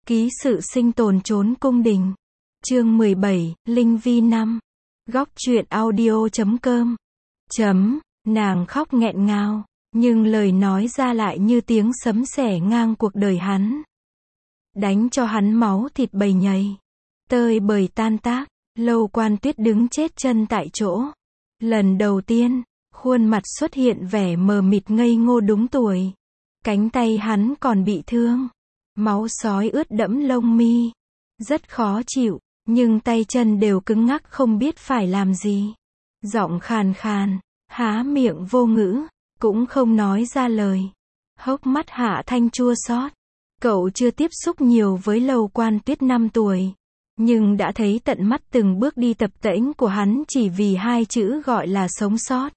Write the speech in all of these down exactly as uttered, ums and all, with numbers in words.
Ký sự sinh tồn trốn cung đình. Chương mười bảy, Linh Vi năm. Góc truyện audio chấm com. Chấm, nàng khóc nghẹn ngào, nhưng lời nói ra lại như tiếng sấm sẻ ngang cuộc đời hắn. Đánh cho hắn máu thịt bầy nhầy. Tơi bời tan tác, Lâu Quan Tuyết đứng chết chân tại chỗ. Lần đầu tiên, khuôn mặt xuất hiện vẻ mờ mịt ngây ngô đúng tuổi. Cánh tay hắn còn bị thương. Máu sói ướt đẫm lông mi. Rất khó chịu, nhưng tay chân đều cứng ngắc không biết phải làm gì. Giọng khàn khàn, há miệng vô ngữ, cũng không nói ra lời. Hốc mắt Hạ Thanh chua xót. Cậu chưa tiếp xúc nhiều với Lâu Quan Tuyết năm tuổi, nhưng đã thấy tận mắt từng bước đi tập tễnh của hắn chỉ vì hai chữ gọi là sống sót.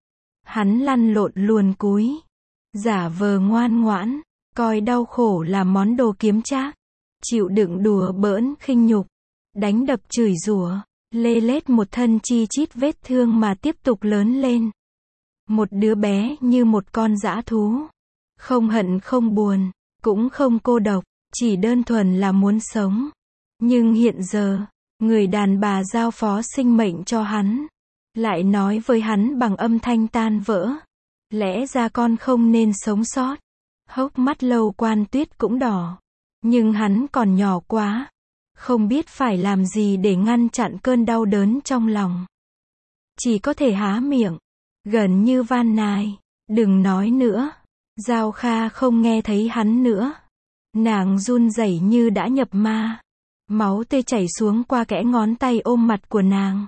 Hắn lăn lộn luồn cúi, giả vờ ngoan ngoãn, coi đau khổ là món đồ kiếm trác, chịu đựng đùa bỡn khinh nhục, đánh đập chửi rủa, lê lết một thân chi chít vết thương mà tiếp tục lớn lên. Một đứa bé như một con dã thú, không hận không buồn, cũng không cô độc, chỉ đơn thuần là muốn sống. Nhưng hiện giờ, người đàn bà giao phó sinh mệnh cho hắn, lại nói với hắn bằng âm thanh tan vỡ, lẽ ra con không nên sống sót. Hốc mắt Lâu Quan Tuyết cũng đỏ, nhưng hắn còn nhỏ quá, không biết phải làm gì để ngăn chặn cơn đau đớn trong lòng. Chỉ có thể há miệng, gần như van nài, đừng nói nữa. Giao Kha không nghe thấy hắn nữa. Nàng run rẩy như đã nhập ma. Máu tươi chảy xuống qua kẽ ngón tay ôm mặt của nàng.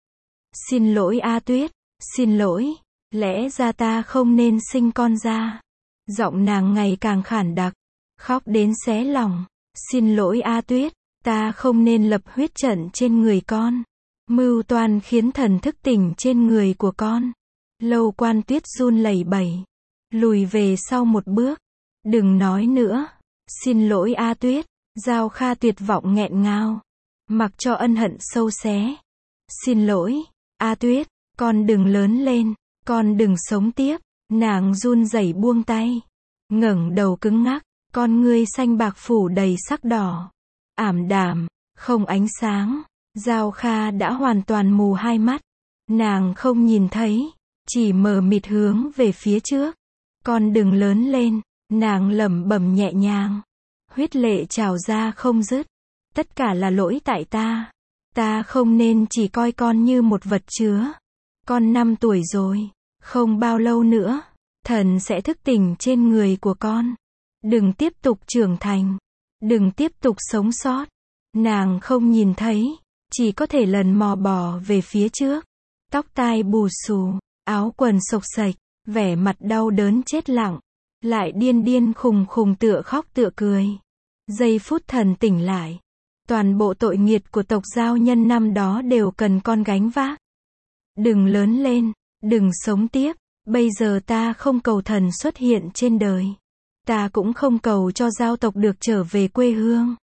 Xin lỗi A Tuyết, xin lỗi, lẽ ra ta không nên sinh con ra. Giọng nàng ngày càng khản đặc, khóc đến xé lòng. Xin lỗi A Tuyết, ta không nên lập huyết trận trên người con. Mưu toan khiến thần thức tỉnh trên người của con. Lâu Quan Tuyết run lẩy bẩy, lùi về sau một bước. Đừng nói nữa. Xin lỗi A Tuyết. Giao Kha tuyệt vọng nghẹn ngào, mặc cho ân hận sâu xé. Xin lỗi, A Tuyết, con đừng lớn lên, con đừng sống tiếp. Nàng run rẩy buông tay, ngẩng đầu cứng ngắc, con ngươi xanh bạc phủ đầy sắc đỏ, ảm đạm, không ánh sáng. Giao Kha đã hoàn toàn mù hai mắt, nàng không nhìn thấy, chỉ mờ mịt hướng về phía trước. Con đừng lớn lên, nàng lẩm bẩm nhẹ nhàng. Huyết lệ trào ra không dứt. Tất cả là lỗi tại ta. Ta không nên chỉ coi con như một vật chứa. Con năm tuổi rồi, không bao lâu nữa, thần sẽ thức tỉnh trên người của con. Đừng tiếp tục trưởng thành, đừng tiếp tục sống sót. Nàng không nhìn thấy, chỉ có thể lần mò bò về phía trước. Tóc tai bù xù, áo quần xộc xệch, vẻ mặt đau đớn chết lặng, lại điên điên khùng khùng tựa khóc tựa cười. Giây phút thần tỉnh lại, toàn bộ tội nghiệt của tộc Giao Nhân năm đó đều cần con gánh vác. Đừng lớn lên, đừng sống tiếp. Bây giờ ta không cầu thần xuất hiện trên đời, ta cũng không cầu cho giao tộc được trở về quê hương.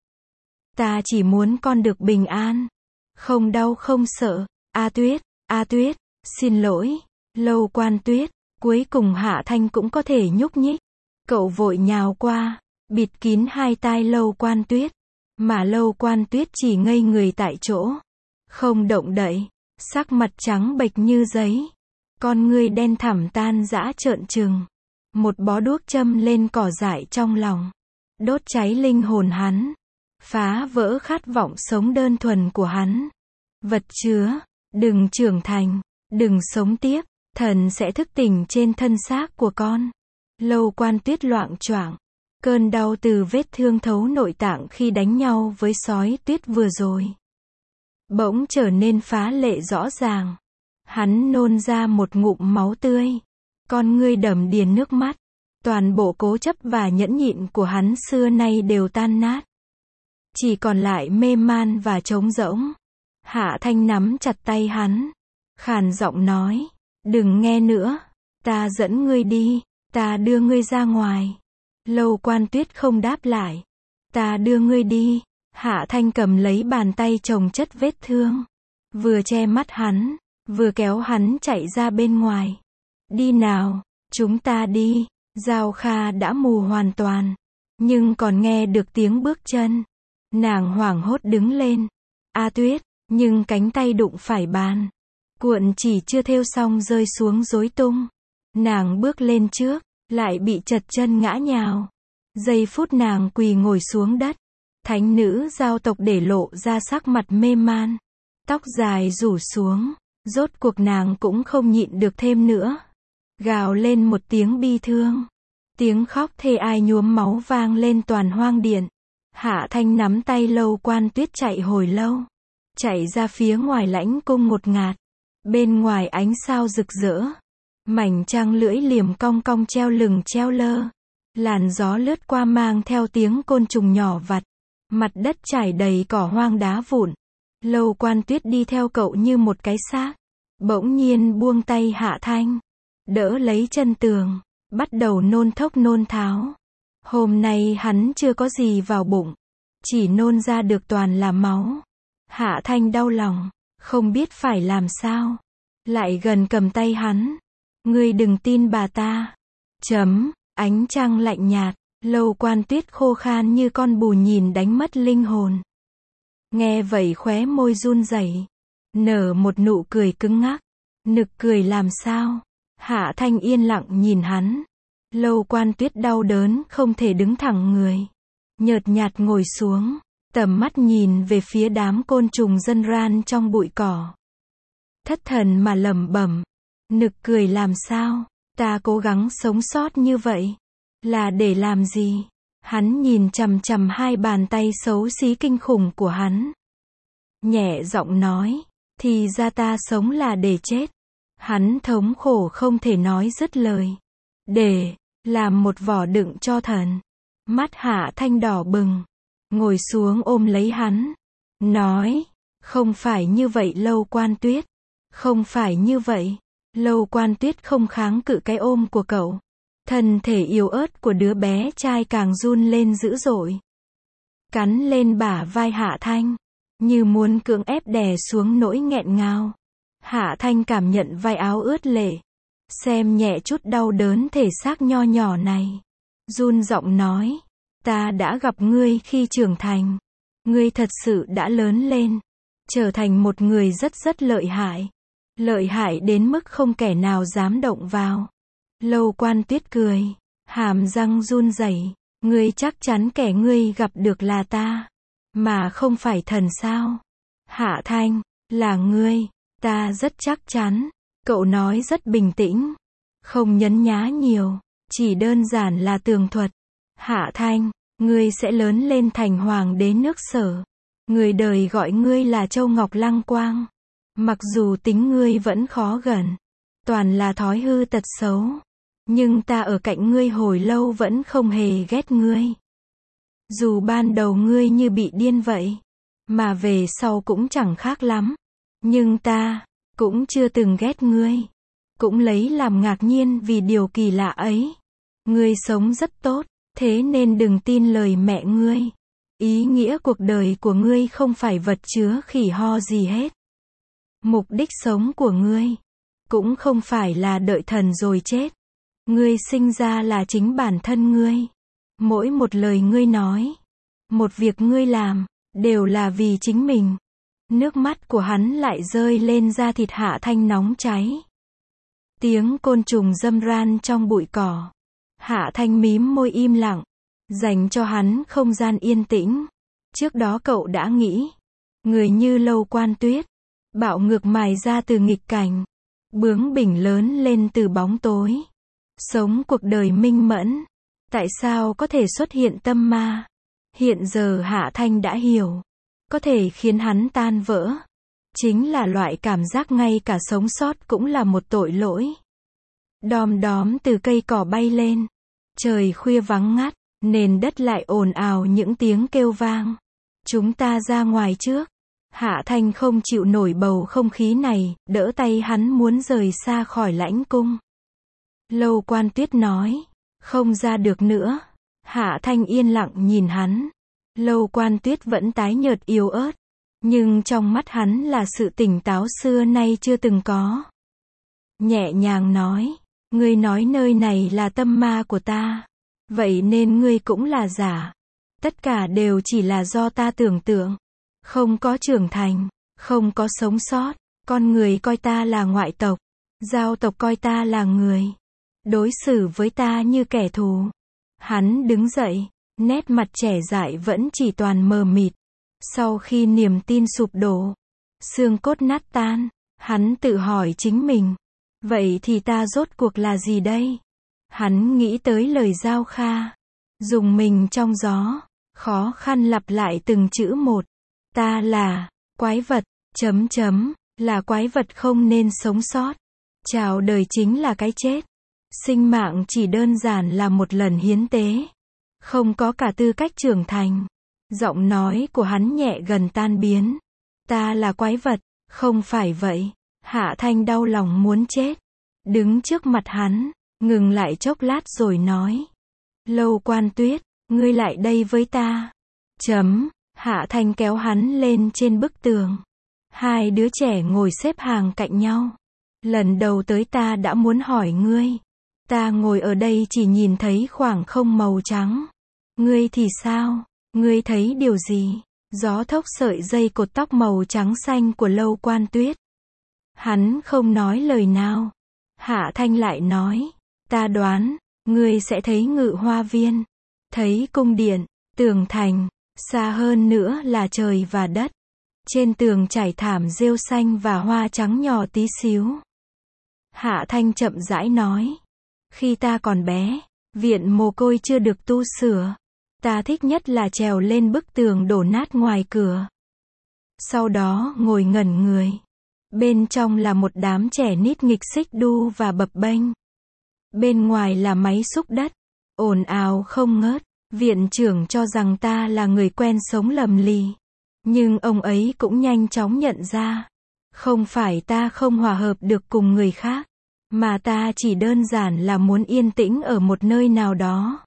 Ta chỉ muốn con được bình an, không đau không sợ. A Tuyết, A Tuyết, xin lỗi. Lâu Quan Tuyết. Cuối cùng Hạ Thanh cũng có thể nhúc nhích. Cậu vội nhào qua, bịt kín hai tai Lâu Quan Tuyết, mà Lâu Quan Tuyết chỉ ngây người tại chỗ, không động đậy, sắc mặt trắng bệch như giấy, con ngươi đen thẳm tan rã trợn trừng. Một bó đuốc châm lên cỏ dại trong lòng, đốt cháy linh hồn hắn, phá vỡ khát vọng sống đơn thuần của hắn. Vật chứa, đừng trưởng thành, đừng sống tiếp, thần sẽ thức tỉnh trên thân xác của con. Lâu Quan Tuyết loạng choạng, cơn đau từ vết thương thấu nội tạng khi đánh nhau với sói tuyết vừa rồi bỗng trở nên phá lệ rõ ràng. Hắn nôn ra một ngụm máu tươi, con ngươi đầm đìa nước mắt. Toàn bộ cố chấp và nhẫn nhịn của hắn xưa nay đều tan nát, chỉ còn lại mê man và trống rỗng. Hạ Thanh nắm chặt tay hắn, khàn giọng nói, đừng nghe nữa, ta dẫn ngươi đi, ta đưa ngươi ra ngoài. Lâu Quan Tuyết không đáp lại. Ta đưa ngươi đi. Hạ Thanh cầm lấy bàn tay chồng chất vết thương, vừa che mắt hắn, vừa kéo hắn chạy ra bên ngoài. Đi nào, chúng ta đi. Giao Kha đã mù hoàn toàn, nhưng còn nghe được tiếng bước chân. Nàng hoảng hốt đứng lên. A Tuyết, nhưng cánh tay đụng phải bàn. Cuộn chỉ chưa thêu xong rơi xuống rối tung. Nàng bước lên trước, lại bị trật chân ngã nhào. Giây phút nàng quỳ ngồi xuống đất. Thánh nữ giao tộc để lộ ra sắc mặt mê man. Tóc dài rủ xuống. Rốt cuộc nàng cũng không nhịn được thêm nữa. Gào lên một tiếng bi thương. Tiếng khóc thê ai nhuốm máu vang lên toàn hoang điện. Hạ Thanh nắm tay Lâu Quan Tuyết chạy hồi lâu. Chạy ra phía ngoài lãnh cung ngột ngạt. Bên ngoài ánh sao rực rỡ. Mảnh trăng lưỡi liềm cong cong treo lừng treo lơ. Làn gió lướt qua mang theo tiếng côn trùng nhỏ vặt. Mặt đất trải đầy cỏ hoang đá vụn. Lâu Quan Tuyết đi theo cậu như một cái xác. Bỗng nhiên buông tay Hạ Thanh. Đỡ lấy chân tường. Bắt đầu nôn thốc nôn tháo. Hôm nay hắn chưa có gì vào bụng. Chỉ nôn ra được toàn là máu. Hạ Thanh đau lòng. Không biết phải làm sao. Lại gần cầm tay hắn. Ngươi đừng tin bà ta. Chấm. Ánh trăng lạnh nhạt. Lâu Quan Tuyết khô khan như con bù nhìn đánh mất linh hồn. Nghe vậy khóe môi run rẩy. Nở một nụ cười cứng ngắc. Nực cười làm sao? Hạ Thanh yên lặng nhìn hắn. Lâu Quan Tuyết đau đớn không thể đứng thẳng người. Nhợt nhạt ngồi xuống. Tầm mắt nhìn về phía đám côn trùng dân ran trong bụi cỏ. Thất thần mà lẩm bẩm. Nực cười làm sao? Ta cố gắng sống sót như vậy. Là để làm gì? Hắn nhìn chằm chằm hai bàn tay xấu xí kinh khủng của hắn. Nhẹ giọng nói. Thì ra ta sống là để chết. Hắn thống khổ không thể nói dứt lời. Để làm một vỏ đựng cho thần. Mắt Hạ Thanh đỏ bừng. Ngồi xuống ôm lấy hắn. Nói. Không phải như vậy Lâu Quan Tuyết. Không phải như vậy. Lâu Quan Tuyết không kháng cự cái ôm của cậu. Thân thể yếu ớt của đứa bé trai càng run lên dữ dội. Cắn lên bả vai Hạ Thanh. Như muốn cưỡng ép đè xuống nỗi nghẹn ngào. Hạ Thanh cảm nhận vai áo ướt lệ. Xem nhẹ chút đau đớn thể xác nho nhỏ này. Run giọng nói. Ta đã gặp ngươi khi trưởng thành. Ngươi thật sự đã lớn lên. Trở thành một người rất rất lợi hại. Lợi hại đến mức không kẻ nào dám động vào. Lâu Quan Tuyết cười. Hàm răng run rẩy. Ngươi chắc chắn kẻ ngươi gặp được là ta. Mà không phải thần sao? Hạ Thanh. Là ngươi. Ta rất chắc chắn. Cậu nói rất bình tĩnh. Không nhấn nhá nhiều. Chỉ đơn giản là tường thuật. Hạ Thanh. Ngươi sẽ lớn lên thành hoàng đế nước Sở. Người đời gọi ngươi là Châu Ngọc Lăng Quang. Mặc dù tính ngươi vẫn khó gần. Toàn là thói hư tật xấu. Nhưng ta ở cạnh ngươi hồi lâu vẫn không hề ghét ngươi. Dù ban đầu ngươi như bị điên vậy. Mà về sau cũng chẳng khác lắm. Nhưng ta cũng chưa từng ghét ngươi. Cũng lấy làm ngạc nhiên vì điều kỳ lạ ấy. Ngươi sống rất tốt. Thế nên đừng tin lời mẹ ngươi. Ý nghĩa cuộc đời của ngươi không phải vật chứa khỉ ho gì hết. Mục đích sống của ngươi cũng không phải là đợi thần rồi chết. Ngươi sinh ra là chính bản thân ngươi. Mỗi một lời ngươi nói, một việc ngươi làm, đều là vì chính mình. Nước mắt của hắn lại rơi lên da thịt Hạ Thanh nóng cháy. Tiếng côn trùng râm ran trong bụi cỏ. Hạ Thanh mím môi im lặng, dành cho hắn không gian yên tĩnh. Trước đó cậu đã nghĩ, người như Lâu Quan Tuyết, bạo ngược mài ra từ nghịch cảnh, bướng bỉnh lớn lên từ bóng tối, sống cuộc đời minh mẫn, tại sao có thể xuất hiện tâm ma? Hiện giờ Hạ Thanh đã hiểu, có thể khiến hắn tan vỡ, chính là loại cảm giác ngay cả sống sót cũng là một tội lỗi. Đom đóm từ cây cỏ bay lên, trời khuya vắng ngắt, nền đất lại ồn ào những tiếng kêu vang. Chúng ta ra ngoài trước. Hạ Thanh không chịu nổi bầu không khí này, đỡ tay hắn muốn rời xa khỏi lãnh cung. Lâu Quan Tuyết nói, không ra được nữa. Hạ Thanh yên lặng nhìn hắn. Lâu Quan Tuyết vẫn tái nhợt yếu ớt, nhưng trong mắt hắn là sự tỉnh táo xưa nay chưa từng có. Nhẹ nhàng nói, ngươi nói nơi này là tâm ma của ta. Vậy nên ngươi cũng là giả. Tất cả đều chỉ là do ta tưởng tượng. Không có trưởng thành, không có sống sót. Con người coi ta là ngoại tộc. Giao tộc coi ta là người. Đối xử với ta như kẻ thù. Hắn đứng dậy, nét mặt trẻ dại vẫn chỉ toàn mờ mịt. Sau khi niềm tin sụp đổ, xương cốt nát tan, hắn tự hỏi chính mình. Vậy thì ta rốt cuộc là gì đây? Hắn nghĩ tới lời Giao Kha. Dùng mình trong gió, khó khăn lặp lại từng chữ một. Ta là quái vật, chấm chấm, là quái vật không nên sống sót. Chào đời chính là cái chết. Sinh mạng chỉ đơn giản là một lần hiến tế. Không có cả tư cách trưởng thành. Giọng nói của hắn nhẹ gần tan biến. Ta là quái vật, không phải vậy. Hạ Thanh đau lòng muốn chết. Đứng trước mặt hắn, ngừng lại chốc lát rồi nói. Lâu Quan Tuyết, ngươi lại đây với ta. Chấm, Hạ Thanh kéo hắn lên trên bức tường. Hai đứa trẻ ngồi xếp hàng cạnh nhau. Lần đầu tới ta đã muốn hỏi ngươi. Ta ngồi ở đây chỉ nhìn thấy khoảng không màu trắng. Ngươi thì sao? Ngươi thấy điều gì? Gió thốc sợi dây cột tóc màu trắng xanh của Lâu Quan Tuyết. Hắn không nói lời nào. Hạ Thanh lại nói. Ta đoán, ngươi sẽ thấy Ngự Hoa Viên. Thấy cung điện, tường thành. Xa hơn nữa là trời và đất. Trên tường trải thảm rêu xanh và hoa trắng nhỏ tí xíu. Hạ Thanh chậm rãi nói. Khi ta còn bé, viện mồ côi chưa được tu sửa. Ta thích nhất là trèo lên bức tường đổ nát ngoài cửa. Sau đó ngồi ngẩn người. Bên trong là một đám trẻ nít nghịch xích đu và bập bênh. Bên ngoài là máy xúc đất. Ồn ào không ngớt. Viện trưởng cho rằng ta là người quen sống lầm lì. Nhưng ông ấy cũng nhanh chóng nhận ra. Không phải ta không hòa hợp được cùng người khác. Mà ta chỉ đơn giản là muốn yên tĩnh ở một nơi nào đó.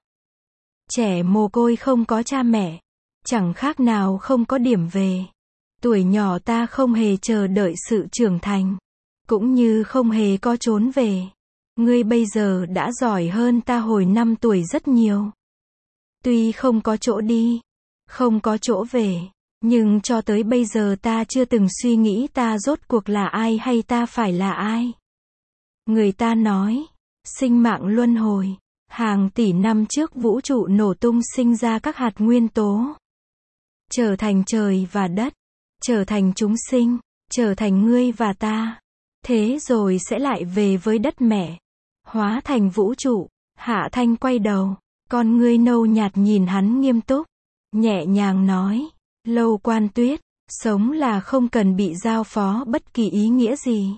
Trẻ mồ côi không có cha mẹ. Chẳng khác nào không có điểm về. Tuổi nhỏ ta không hề chờ đợi sự trưởng thành. Cũng như không hề có trốn về. Ngươi bây giờ đã giỏi hơn ta hồi năm tuổi rất nhiều. Tuy không có chỗ đi. Không có chỗ về. Nhưng cho tới bây giờ ta chưa từng suy nghĩ ta rốt cuộc là ai hay ta phải là ai. Người ta nói, sinh mạng luân hồi, hàng tỷ năm trước vũ trụ nổ tung sinh ra các hạt nguyên tố. Trở thành trời và đất, trở thành chúng sinh, trở thành ngươi và ta. Thế rồi sẽ lại về với đất mẹ, hóa thành vũ trụ. Hạ Thanh quay đầu, con ngươi nâu nhạt nhìn hắn nghiêm túc, nhẹ nhàng nói, Lâu Quan Tuyết, sống là không cần bị giao phó bất kỳ ý nghĩa gì.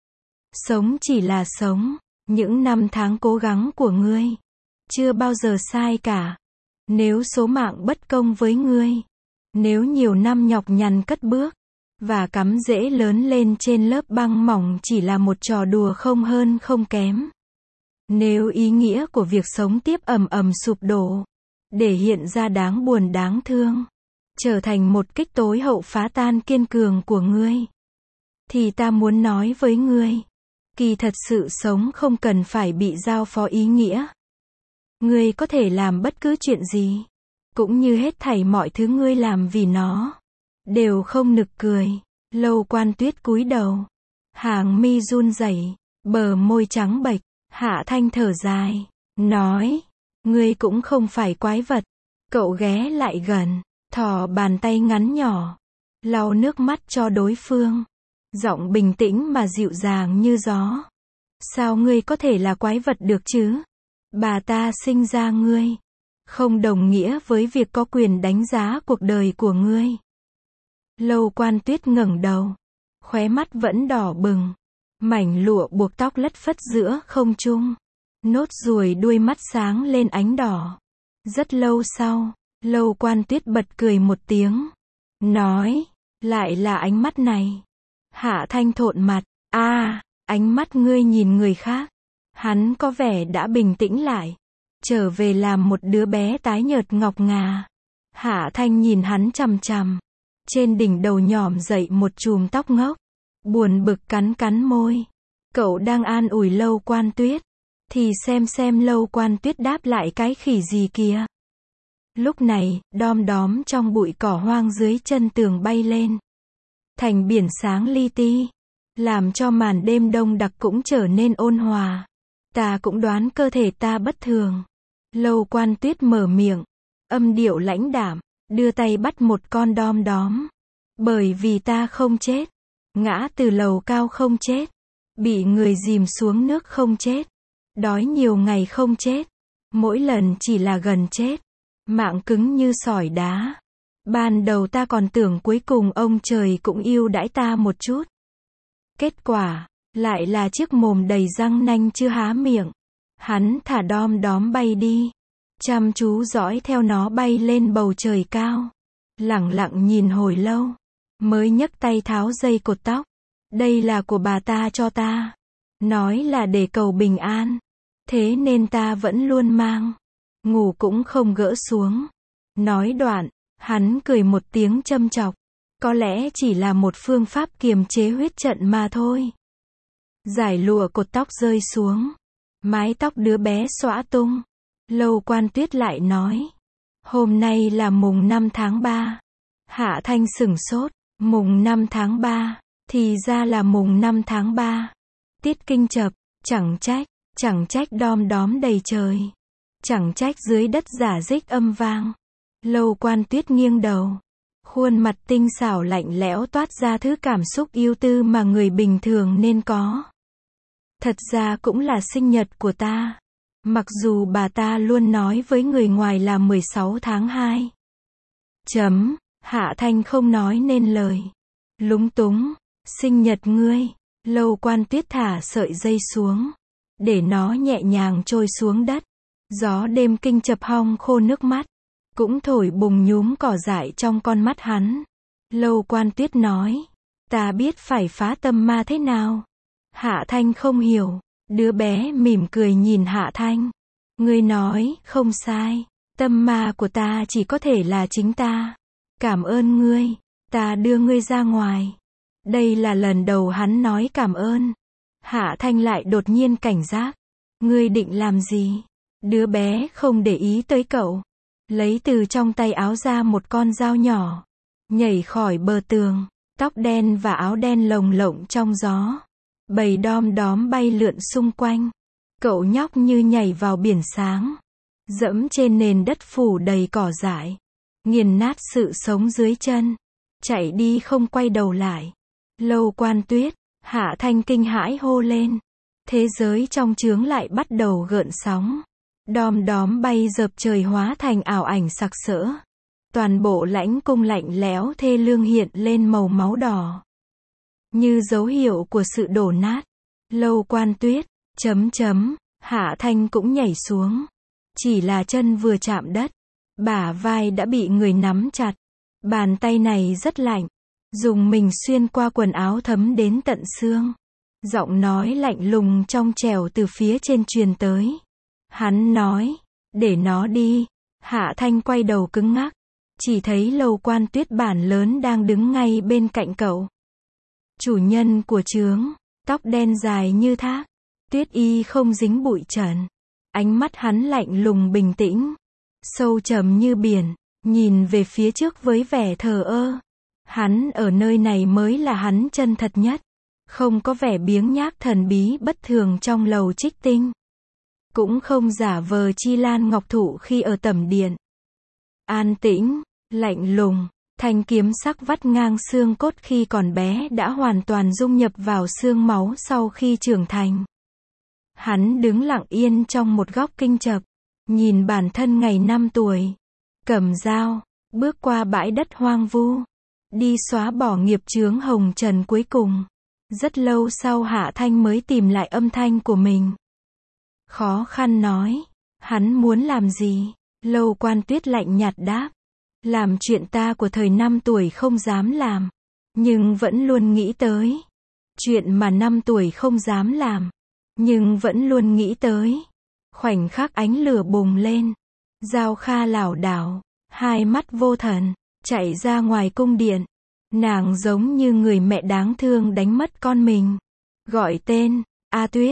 Sống chỉ là sống. Những năm tháng cố gắng của ngươi chưa bao giờ sai cả. Nếu số mạng bất công với ngươi, nếu nhiều năm nhọc nhằn cất bước và cắm rễ lớn lên trên lớp băng mỏng chỉ là một trò đùa không hơn không kém. Nếu ý nghĩa của việc sống tiếp ầm ầm sụp đổ, để hiện ra đáng buồn đáng thương, trở thành một kích tối hậu phá tan kiên cường của ngươi, thì ta muốn nói với ngươi, kỳ thật sự sống không cần phải bị giao phó ý nghĩa. Ngươi có thể làm bất cứ chuyện gì, cũng như hết thảy mọi thứ ngươi làm vì nó, đều không nực cười. Lâu Quan Tuyết cúi đầu, hàng mi run rẩy, bờ môi trắng bệch. Hạ Thanh thở dài, nói, ngươi cũng không phải quái vật. Cậu ghé lại gần, thò bàn tay ngắn nhỏ, lau nước mắt cho đối phương. Giọng bình tĩnh mà dịu dàng như gió. Sao ngươi có thể là quái vật được chứ? Bà ta sinh ra ngươi, không đồng nghĩa với việc có quyền đánh giá cuộc đời của ngươi. Lâu Quan Tuyết ngẩng đầu, khóe mắt vẫn đỏ bừng. Mảnh lụa buộc tóc lất phất giữa không trung. Nốt ruồi đuôi mắt sáng lên ánh đỏ. Rất lâu sau, Lâu Quan Tuyết bật cười một tiếng. Nói, lại là ánh mắt này. Hạ Thanh thộn mặt, a, à, ánh mắt ngươi nhìn người khác. Hắn có vẻ đã bình tĩnh lại, trở về làm một đứa bé tái nhợt ngọc ngà. Hạ Thanh nhìn hắn chằm chằm. Trên đỉnh đầu nhỏm dậy một chùm tóc ngốc. Buồn bực cắn cắn môi. Cậu đang an ủi Lâu Quan Tuyết. Thì xem xem Lâu Quan Tuyết đáp lại cái khỉ gì kìa. Lúc này, đom đóm trong bụi cỏ hoang dưới chân tường bay lên. Thành biển sáng li ti. Làm cho màn đêm đông đặc cũng trở nên ôn hòa. Ta cũng đoán cơ thể ta bất thường. Lâu Quan Tuyết mở miệng. Âm điệu lãnh đạm. Đưa tay bắt một con đom đóm. Bởi vì ta không chết. Ngã từ lầu cao không chết. Bị người dìm xuống nước không chết. Đói nhiều ngày không chết. Mỗi lần chỉ là gần chết. Mạng cứng như sỏi đá. Ban đầu ta còn tưởng cuối cùng ông trời cũng yêu đãi ta một chút. Kết quả, lại là chiếc mồm đầy răng nanh chưa há miệng. Hắn thả đom đóm bay đi. Chăm chú dõi theo nó bay lên bầu trời cao. Lẳng lặng nhìn hồi lâu. Mới nhấc tay tháo dây cột tóc. Đây là của bà ta cho ta. Nói là để cầu bình an. Thế nên ta vẫn luôn mang. Ngủ cũng không gỡ xuống. Nói đoạn, hắn cười một tiếng châm chọc. Có lẽ chỉ là một phương pháp kiềm chế huyết trận mà thôi. Giải lụa cột tóc rơi xuống. Mái tóc đứa bé xõa tung. Lâu Quan Tuyết lại nói. Hôm nay là mùng năm tháng ba. Hạ Thanh sửng sốt. Mùng năm tháng ba. Thì ra là mùng năm tháng ba. Tiết kinh chập. Chẳng trách. Chẳng trách đom đóm đầy trời. Chẳng trách dưới đất giả dích âm vang. Lâu Quan Tuyết nghiêng đầu. Khuôn mặt tinh xảo lạnh lẽo toát ra thứ cảm xúc yêu tư mà người bình thường nên có. Thật ra cũng là sinh nhật của ta. Mặc dù bà ta luôn nói với người ngoài là mười sáu tháng hai. Chấm, Hạ Thanh không nói nên lời. Lúng túng, sinh nhật ngươi. Lâu Quan Tuyết thả sợi dây xuống. Để nó nhẹ nhàng trôi xuống đất. Gió đêm kinh chập hong khô nước mắt. Cũng thổi bùng nhúm cỏ dại trong con mắt hắn. Lâu Quan Tuyết nói. Ta biết phải phá tâm ma thế nào. Hạ Thanh không hiểu. Đứa bé mỉm cười nhìn Hạ Thanh. Ngươi nói, không sai. Tâm ma của ta chỉ có thể là chính ta. Cảm ơn ngươi. Ta đưa ngươi ra ngoài. Đây là lần đầu hắn nói cảm ơn. Hạ Thanh lại đột nhiên cảnh giác. Ngươi định làm gì? Đứa bé không để ý tới cậu. Lấy từ trong tay áo ra một con dao nhỏ. Nhảy khỏi bờ tường. Tóc đen và áo đen lồng lộng trong gió. Bầy đom đóm bay lượn xung quanh. Cậu nhóc như nhảy vào biển sáng. Dẫm trên nền đất phủ đầy cỏ dại. Nghiền nát sự sống dưới chân. Chạy đi không quay đầu lại. Lâu Quan Tuyết. Hạ Thanh kinh hãi hô lên. Thế giới trong chướng lại bắt đầu gợn sóng. Đom đóm bay dợp trời hóa thành ảo ảnh sặc sỡ. Toàn bộ lãnh cung lạnh lẽo thê lương hiện lên màu máu đỏ. Như dấu hiệu của sự đổ nát. Lâu Quan Tuyết. Chấm chấm. Hạ Thanh cũng nhảy xuống. Chỉ là chân vừa chạm đất. Bả vai đã bị người nắm chặt. Bàn tay này rất lạnh. Dùng mình xuyên qua quần áo thấm đến tận xương. Giọng nói lạnh lùng trong trẻo từ phía trên truyền tới. Hắn nói. Để nó đi. Hạ Thanh quay đầu cứng ngắc. Chỉ thấy Lâu Quan Tuyết bản lớn đang đứng ngay bên cạnh cậu. Chủ nhân của chướng. Tóc đen dài như thác. Tuyết y không dính bụi trần. Ánh mắt hắn lạnh lùng bình tĩnh. Sâu trầm như biển. Nhìn về phía trước với vẻ thờ ơ. Hắn ở nơi này mới là hắn chân thật nhất. Không có vẻ biếng nhác thần bí bất thường trong lầu Trích Tinh. Cũng không giả vờ chi lan ngọc thụ khi ở tẩm điện. An tĩnh, lạnh lùng, thanh kiếm sắc vắt ngang xương cốt khi còn bé đã hoàn toàn dung nhập vào xương máu sau khi trưởng thành. Hắn đứng lặng yên trong một góc kinh chập. Nhìn bản thân ngày năm tuổi. Cầm dao, bước qua bãi đất hoang vu. Đi xóa bỏ nghiệp chướng hồng trần cuối cùng. Rất lâu sau Hạ Thanh mới tìm lại âm thanh của mình. Khó khăn nói. Hắn muốn làm gì? Lâu Quan Tuyết lạnh nhạt đáp. Làm chuyện ta của thời năm tuổi không dám làm. Nhưng vẫn luôn nghĩ tới. Chuyện mà năm tuổi không dám làm. Nhưng vẫn luôn nghĩ tới. Khoảnh khắc ánh lửa bùng lên. Giao Kha lảo đảo. Hai mắt vô thần. Chạy ra ngoài cung điện. Nàng giống như người mẹ đáng thương đánh mất con mình. Gọi tên. A Tuyết.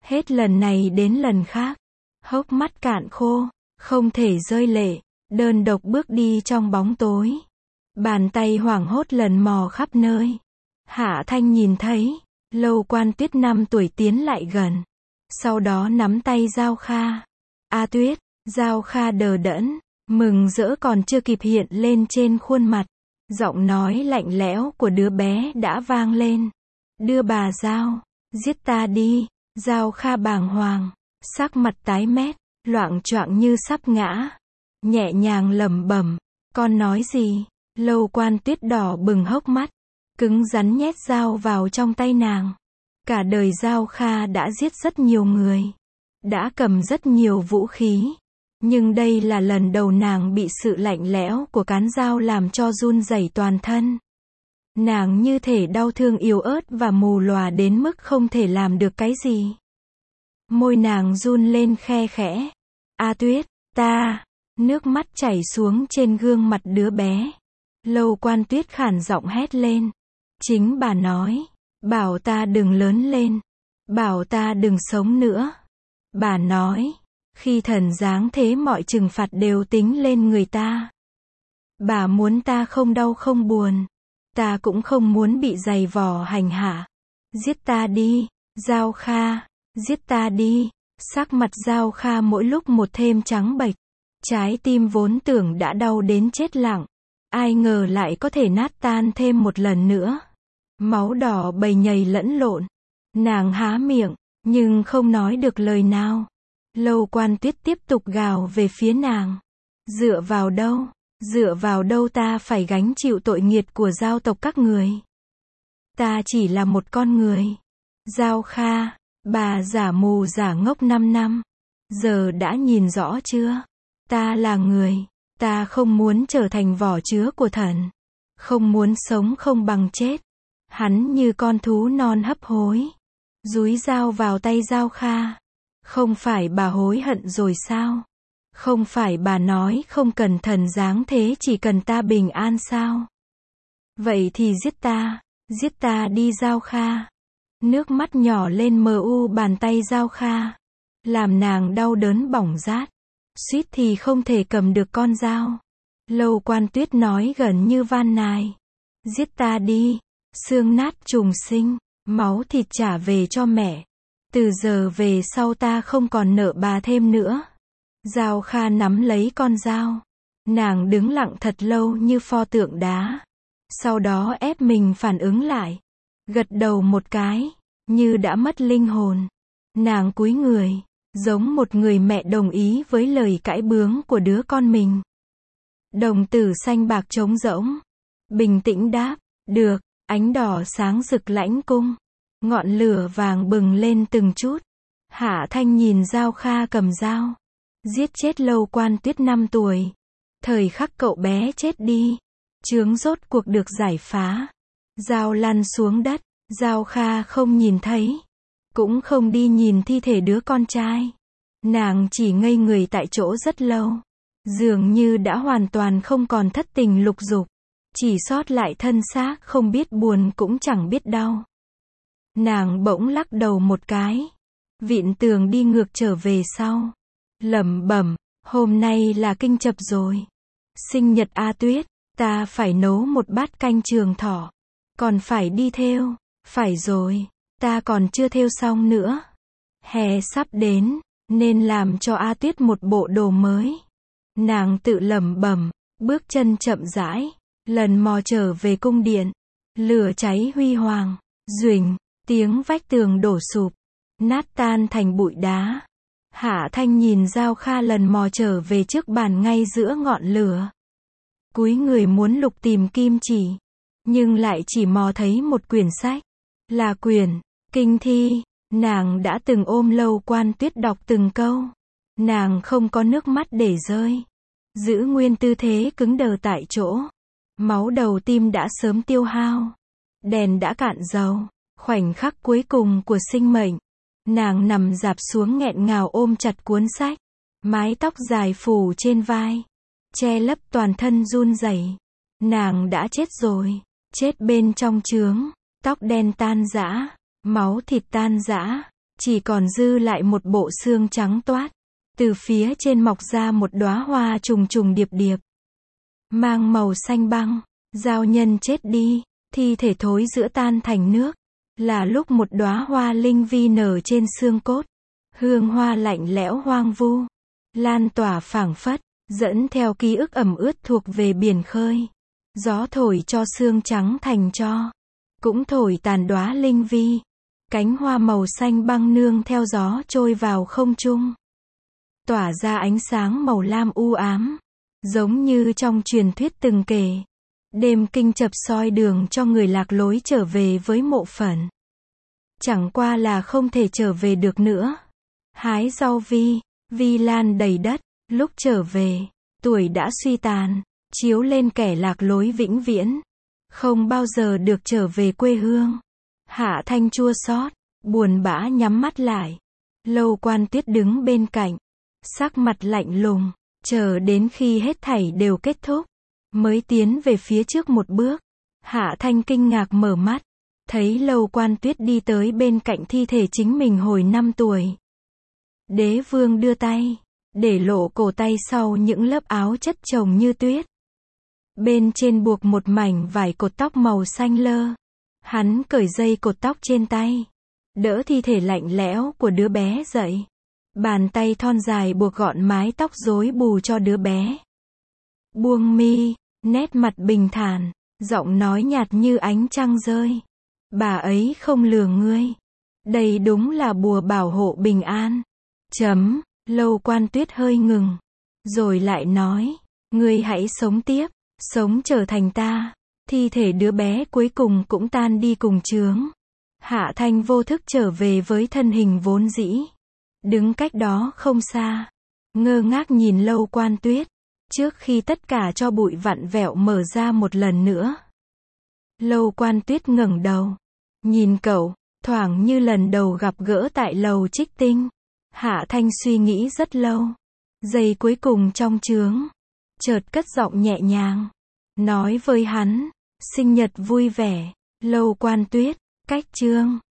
Hết lần này đến lần khác, hốc mắt cạn khô, không thể rơi lệ, đơn độc bước đi trong bóng tối. Bàn tay hoảng hốt lần mò khắp nơi. Hạ Thanh nhìn thấy, Lâu Quan Tuyết năm tuổi tiến lại gần. Sau đó nắm tay Giao Kha. A Tuyết, Giao Kha đờ đẫn, mừng rỡ còn chưa kịp hiện lên trên khuôn mặt. Giọng nói lạnh lẽo của đứa bé đã vang lên. Đưa bà Giao, giết ta đi. Giao Kha bàng hoàng, sắc mặt tái mét, loạng choạng như sắp ngã. Nhẹ nhàng lẩm bẩm, con nói gì? Lâu Quan Tuyết đỏ bừng hốc mắt, cứng rắn nhét dao vào trong tay nàng. Cả đời Giao Kha đã giết rất nhiều người, đã cầm rất nhiều vũ khí. Nhưng đây là lần đầu nàng bị sự lạnh lẽo của cán dao làm cho run rẩy toàn thân. Nàng như thể đau thương yếu ớt và mù lòa đến mức không thể làm được cái gì. Môi nàng run lên khe khẽ. A Tuyết, ta, nước mắt chảy xuống trên gương mặt đứa bé. Lâu Quan Tuyết khản giọng hét lên. Chính bà nói, bảo ta đừng lớn lên, bảo ta đừng sống nữa. Bà nói, khi thần giáng thế mọi trừng phạt đều tính lên người ta. Bà muốn ta không đau không buồn. Ta cũng không muốn bị giày vò hành hạ. Giết ta đi, Giao Kha, giết ta đi. Sắc mặt Giao Kha mỗi lúc một thêm trắng bệch. Trái tim vốn tưởng đã đau đến chết lặng, ai ngờ lại có thể nát tan thêm một lần nữa. Máu đỏ bầy nhầy lẫn lộn. Nàng há miệng, nhưng không nói được lời nào. Lâu Quan Tuyết tiếp tục gào về phía nàng. Dựa vào đâu? Dựa vào đâu ta phải gánh chịu tội nghiệt của giao tộc các người? Ta chỉ là một con người. Giao Kha, bà giả mù giả ngốc năm năm. Giờ đã nhìn rõ chưa? Ta là người. Ta không muốn trở thành vỏ chứa của thần. Không muốn sống không bằng chết. Hắn như con thú non hấp hối. Dúi dao vào tay Giao Kha. Không phải bà hối hận rồi sao? Không phải bà nói không cần thần giáng thế chỉ cần ta bình an sao? Vậy thì giết ta, giết ta đi Giao Kha. Nước mắt nhỏ lên mờ u bàn tay Giao Kha. Làm nàng đau đớn bỏng rát. Suýt thì không thể cầm được con dao. Lâu Quan Tuyết nói gần như van nài. Giết ta đi, xương nát trùng sinh, máu thịt trả về cho mẹ. Từ giờ về sau ta không còn nợ bà thêm nữa. Giao Kha nắm lấy con dao. Nàng đứng lặng thật lâu như pho tượng đá. Sau đó ép mình phản ứng lại. Gật đầu một cái, như đã mất linh hồn. Nàng cúi người, giống một người mẹ đồng ý với lời cãi bướng của đứa con mình. Đồng tử xanh bạc trống rỗng. Bình tĩnh đáp, được, ánh đỏ sáng rực lãnh cung. Ngọn lửa vàng bừng lên từng chút. Hạ Thanh nhìn Giao Kha cầm dao. Giết chết Lâu Quan Tuyết năm tuổi. Thời khắc cậu bé chết đi. Chướng rốt cuộc được giải phá. Dao lăn xuống đất. Giao Kha không nhìn thấy. Cũng không đi nhìn thi thể đứa con trai. Nàng chỉ ngây người tại chỗ rất lâu. Dường như đã hoàn toàn không còn thất tình lục dục. Chỉ sót lại thân xác không biết buồn cũng chẳng biết đau. Nàng bỗng lắc đầu một cái. Vịn tường đi ngược trở về sau. Lẩm bẩm, hôm nay là kinh chập rồi. Sinh nhật A Tuyết, ta phải nấu một bát canh trường thỏ. Còn phải đi thêu. Phải rồi, ta còn chưa thêu xong nữa. Hè sắp đến, nên làm cho A Tuyết một bộ đồ mới. Nàng tự lẩm bẩm, bước chân chậm rãi, lần mò trở về cung điện. Lửa cháy huy hoàng, duỳnh, tiếng vách tường đổ sụp, nát tan thành bụi đá. Hạ Thanh nhìn Giao Kha lần mò trở về trước bàn ngay giữa ngọn lửa. Cúi người muốn lục tìm kim chỉ, nhưng lại chỉ mò thấy một quyển sách. Là quyển Kinh Thi. Nàng đã từng ôm Lâu Quan Tuyết đọc từng câu. Nàng không có nước mắt để rơi. Giữ nguyên tư thế cứng đờ tại chỗ. Máu đầu tim đã sớm tiêu hao. Đèn đã cạn dầu. Khoảnh khắc cuối cùng của sinh mệnh. Nàng nằm rạp xuống nghẹn ngào ôm chặt cuốn sách. Mái tóc dài phủ trên vai. Che lấp toàn thân run rẩy. Nàng đã chết rồi. Chết bên trong chướng. Tóc đen tan rã. Máu thịt tan rã. chỉ còn dư lại một bộ xương trắng toát. Từ phía trên mọc ra một đóa hoa trùng trùng điệp điệp, mang màu xanh băng. Giao nhân chết đi, thi thể thối rữa tan thành nước. Là lúc một đóa hoa linh vi nở trên xương cốt. Hương hoa lạnh lẽo hoang vu, lan tỏa phảng phất, dẫn theo ký ức ẩm ướt thuộc về biển khơi. Gió thổi cho xương trắng thành tro, cũng thổi tàn đóa linh vi. Cánh hoa màu xanh băng nương theo gió trôi vào không trung, tỏa ra ánh sáng màu lam u ám, giống như trong truyền thuyết từng kể. Đêm kinh chập soi đường cho người lạc lối trở về với mộ phần. Chẳng qua là không thể trở về được nữa. Hái rau vi, vi lan đầy đất, lúc trở về, tuổi đã suy tàn, chiếu lên kẻ lạc lối vĩnh viễn, không bao giờ được trở về quê hương. Hạ Thanh chua xót, buồn bã nhắm mắt lại. Lâu Quan Tuyết đứng bên cạnh, sắc mặt lạnh lùng, chờ đến khi hết thảy đều kết thúc, mới tiến về phía trước một bước. Hạ Thanh kinh ngạc mở mắt, thấy Lâu Quan Tuyết đi tới bên cạnh thi thể chính mình hồi năm tuổi. Đế vương đưa tay, để lộ cổ tay sau những lớp áo chất chồng như tuyết. Bên trên buộc một mảnh vải cột tóc màu xanh lơ. Hắn cởi dây cột tóc trên tay, đỡ thi thể lạnh lẽo của đứa bé dậy. Bàn tay thon dài buộc gọn mái tóc rối bù cho đứa bé. Buông mi, nét mặt bình thản, giọng nói nhạt như ánh trăng rơi. Bà ấy không lừa ngươi. Đây đúng là bùa bảo hộ bình an. Chấm, Lâu Quan Tuyết hơi ngừng, rồi lại nói, ngươi hãy sống tiếp, sống trở thành ta. Thi thể đứa bé cuối cùng cũng tan đi cùng chướng. Hạ Thanh vô thức trở về với thân hình vốn dĩ. Đứng cách đó không xa, ngơ ngác nhìn Lâu Quan Tuyết, trước khi tất cả cho bụi vặn vẹo mở ra một lần nữa. Lâu Quan Tuyết ngẩng đầu, nhìn cậu, thoảng như lần đầu gặp gỡ tại lầu Trích Tinh. Hạ Thanh suy nghĩ rất lâu. Giây cuối cùng trong chướng, chợt cất giọng nhẹ nhàng, nói với hắn, sinh nhật vui vẻ. Lâu Quan Tuyết, cách chương